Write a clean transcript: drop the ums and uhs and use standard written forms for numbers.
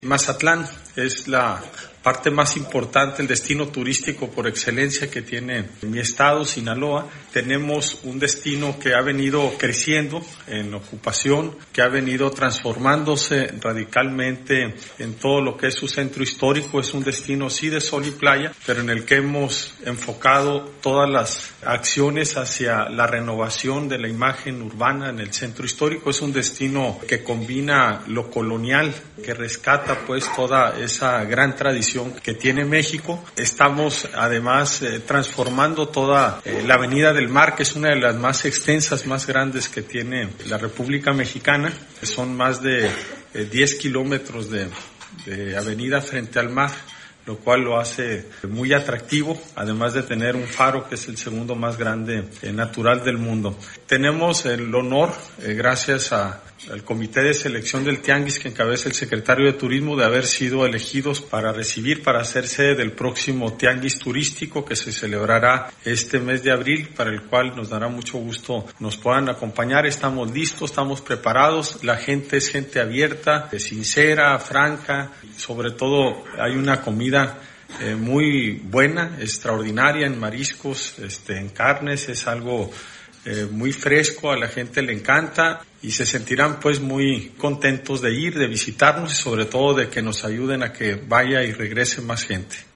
Mazatlán es la parte más importante, el destino turístico por excelencia que tiene mi estado, Sinaloa. Tenemos un destino que ha venido creciendo en ocupación, que ha venido transformándose radicalmente en todo lo que es su centro histórico. Es un destino sí de sol y playa, pero en el que hemos enfocado todas las acciones hacia la renovación de la imagen urbana en el centro histórico. Es un destino que combina lo colonial, que rescata pues toda esa gran tradición que tiene México. Estamos además transformando toda la Avenida del Mar, que es una de las más extensas, más grandes que tiene la República Mexicana. Son más de 10 kilómetros de avenida frente al mar, lo cual lo hace muy atractivo, además de tener un faro que es el segundo más grande natural del mundo. Tenemos el honor, gracias al Comité de Selección del Tianguis que encabeza el Secretario de Turismo, de haber sido elegidos para hacer sede del próximo Tianguis Turístico que se celebrará este mes de abril, para el cual nos dará mucho gusto nos puedan acompañar. Estamos listos, estamos preparados, la gente es gente abierta, sincera, franca, sobre todo hay una comida muy buena, extraordinaria en mariscos, en carnes, es algo muy fresco, a la gente le encanta y se sentirán pues muy contentos de ir, de visitarnos y sobre todo de que nos ayuden a que vaya y regrese más gente.